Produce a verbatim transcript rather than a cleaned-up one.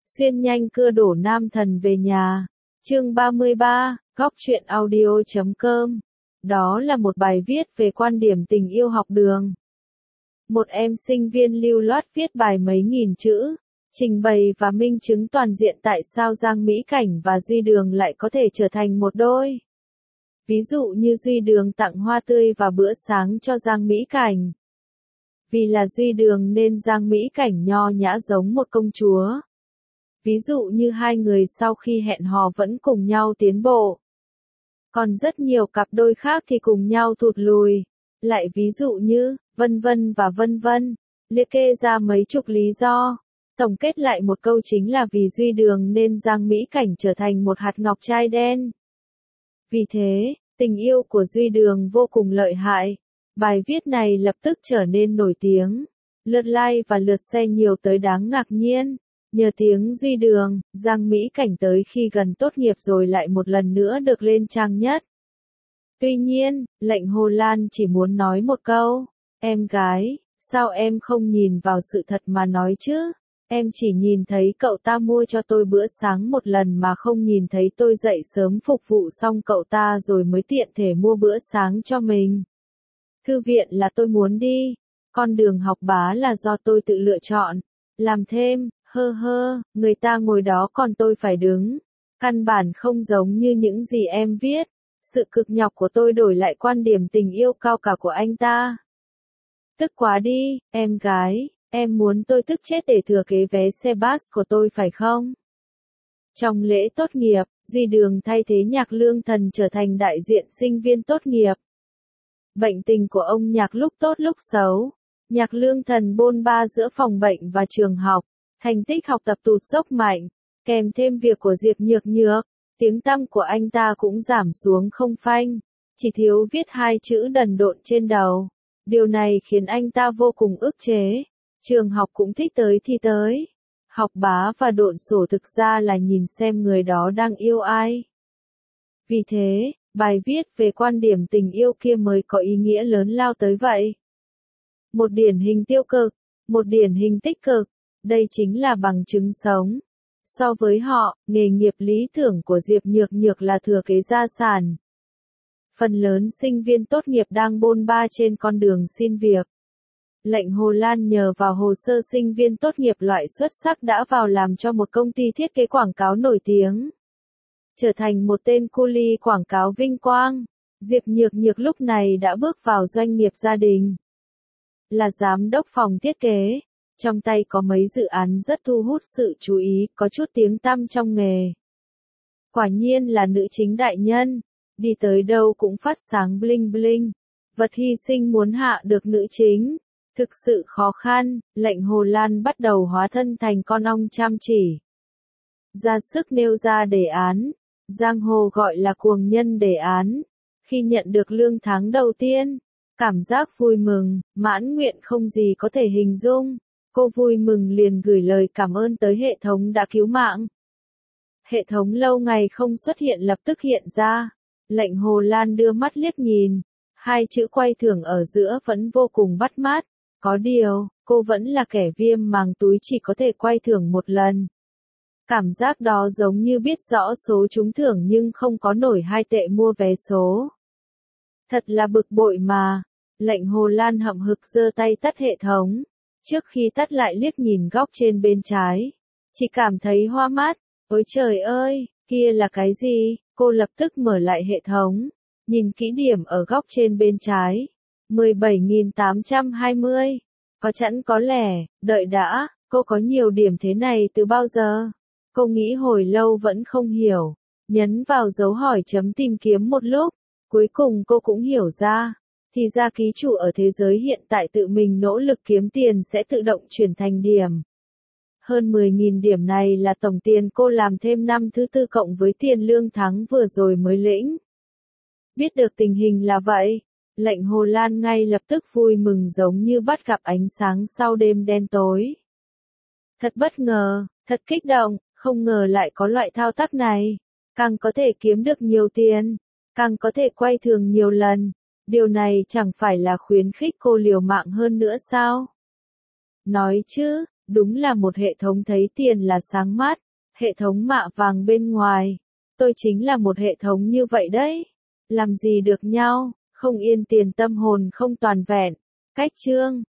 Xuyên nhanh cưa đổ nam thần về nhà. Chương ba mươi ba, góc truyện audio chấm com. Đó là một bài viết về quan điểm tình yêu học đường. Một em sinh viên lưu loát viết bài mấy nghìn chữ, trình bày và minh chứng toàn diện tại sao Giang Mỹ Cảnh và Duy Đường lại có thể trở thành một đôi. Ví dụ như Duy Đường tặng hoa tươi và bữa sáng cho Giang Mỹ Cảnh. Vì là Duy Đường nên Giang Mỹ Cảnh nho nhã giống một công chúa. Ví dụ như hai người sau khi hẹn hò vẫn cùng nhau tiến bộ. Còn rất nhiều cặp đôi khác thì cùng nhau thụt lùi. Lại ví dụ như, vân vân và vân vân, liệt kê ra mấy chục lý do. Tổng kết lại một câu chính là vì Duy Đường nên Giang Mỹ Cảnh trở thành một hạt ngọc trai đen. Vì thế, tình yêu của Duy Đường vô cùng lợi hại. Bài viết này lập tức trở nên nổi tiếng. Lượt like và lượt share nhiều tới đáng ngạc nhiên. Nhờ tiếng Duy Đường, Giang Mỹ Cảnh tới khi gần tốt nghiệp rồi lại một lần nữa được lên trang nhất. Tuy nhiên, lệnh Hồ Lan chỉ muốn nói một câu. Em gái, sao em không nhìn vào sự thật mà nói chứ? Em chỉ nhìn thấy cậu ta mua cho tôi bữa sáng một lần mà không nhìn thấy tôi dậy sớm phục vụ xong cậu ta rồi mới tiện thể mua bữa sáng cho mình. Thư viện là tôi muốn đi. Con đường học bá là do tôi tự lựa chọn. Làm thêm, hơ hơ, người ta ngồi đó còn tôi phải đứng. Căn bản không giống như những gì em viết. Sự cực nhọc của tôi đổi lại quan điểm tình yêu cao cả của anh ta. Tức quá đi, em gái, em muốn tôi tức chết để thừa kế vé xe bus của tôi phải không? Trong lễ tốt nghiệp, Duy Đường thay thế Nhạc Lương Thần trở thành đại diện sinh viên tốt nghiệp. Bệnh tình của ông Nhạc lúc tốt lúc xấu. Nhạc Lương Thần bôn ba giữa phòng bệnh và trường học. Thành tích học tập tụt dốc mạnh. Kèm thêm việc của Diệp Nhược Nhược. Tiếng tăm của anh ta cũng giảm xuống không phanh. Chỉ thiếu viết hai chữ đần độn trên đầu. Điều này khiến anh ta vô cùng ức chế. Trường học cũng thích tới thì tới. Học bá và độn sổ thực ra là nhìn xem người đó đang yêu ai. Vì thế, bài viết về quan điểm tình yêu kia mới có ý nghĩa lớn lao tới vậy. Một điển hình tiêu cực, một điển hình tích cực, đây chính là bằng chứng sống. So với họ, nghề nghiệp lý tưởng của Diệp Nhược Nhược là thừa kế gia sản. Phần lớn sinh viên tốt nghiệp đang bôn ba trên con đường xin việc. Lệnh Hồ Lan nhờ vào hồ sơ sinh viên tốt nghiệp loại xuất sắc đã vào làm cho một công ty thiết kế quảng cáo nổi tiếng. Trở thành một tên cu li quảng cáo vinh quang, Diệp Nhược Nhược lúc này đã bước vào doanh nghiệp gia đình. Là giám đốc phòng thiết kế, trong tay có mấy dự án rất thu hút sự chú ý, có chút tiếng tăm trong nghề. Quả nhiên là nữ chính đại nhân, đi tới đâu cũng phát sáng bling bling. Vật hy sinh muốn hạ được nữ chính, thực sự khó khăn, lệnh Hồ Lan bắt đầu hóa thân thành con ong chăm chỉ. Ra sức nêu ra đề án, giang hồ gọi là cuồng nhân đề án. Khi nhận được lương tháng đầu tiên, cảm giác vui mừng, mãn nguyện không gì có thể hình dung. Cô vui mừng liền gửi lời cảm ơn tới hệ thống đã cứu mạng. Hệ thống lâu ngày không xuất hiện lập tức hiện ra. Lệnh Hồ Lan đưa mắt liếc nhìn. Hai chữ quay thưởng ở giữa vẫn vô cùng bắt mắt. Có điều, cô vẫn là kẻ viêm màng túi chỉ có thể quay thưởng một lần. Cảm giác đó giống như biết rõ số trúng thưởng nhưng không có nổi hai tệ mua vé số. Thật là bực bội mà. Lệnh Hồ Lan hậm hực giơ tay tắt hệ thống. Trước khi tắt lại liếc nhìn góc trên bên trái. Chỉ cảm thấy hoa mắt. Ôi trời ơi, kia là cái gì? Cô lập tức mở lại hệ thống. Nhìn kỹ điểm ở góc trên bên trái. mười bảy nghìn tám trăm hai mươi. Có chẵn có lẻ, đợi đã, cô có nhiều điểm thế này từ bao giờ? Cô nghĩ hồi lâu vẫn không hiểu. Nhấn vào dấu hỏi chấm tìm kiếm một lúc. Cuối cùng cô cũng hiểu ra. Thì ra ký chủ ở thế giới hiện tại tự mình nỗ lực kiếm tiền sẽ tự động chuyển thành điểm. Hơn mười nghìn điểm này là tổng tiền cô làm thêm năm thứ tư cộng với tiền lương tháng vừa rồi mới lĩnh. Biết được tình hình là vậy, lệnh Hồ Lan ngay lập tức vui mừng giống như bắt gặp ánh sáng sau đêm đen tối. Thật bất ngờ, thật kích động, không ngờ lại có loại thao tác này. Càng có thể kiếm được nhiều tiền, càng có thể quay thường nhiều lần. Điều này chẳng phải là khuyến khích cô liều mạng hơn nữa sao? Nói chứ, Đúng là một hệ thống thấy tiền là sáng mắt, hệ thống mạ vàng bên ngoài. Tôi chính là một hệ thống như vậy đấy. Làm gì được nhau, không yên tiền tâm hồn không toàn vẹn. Cách chương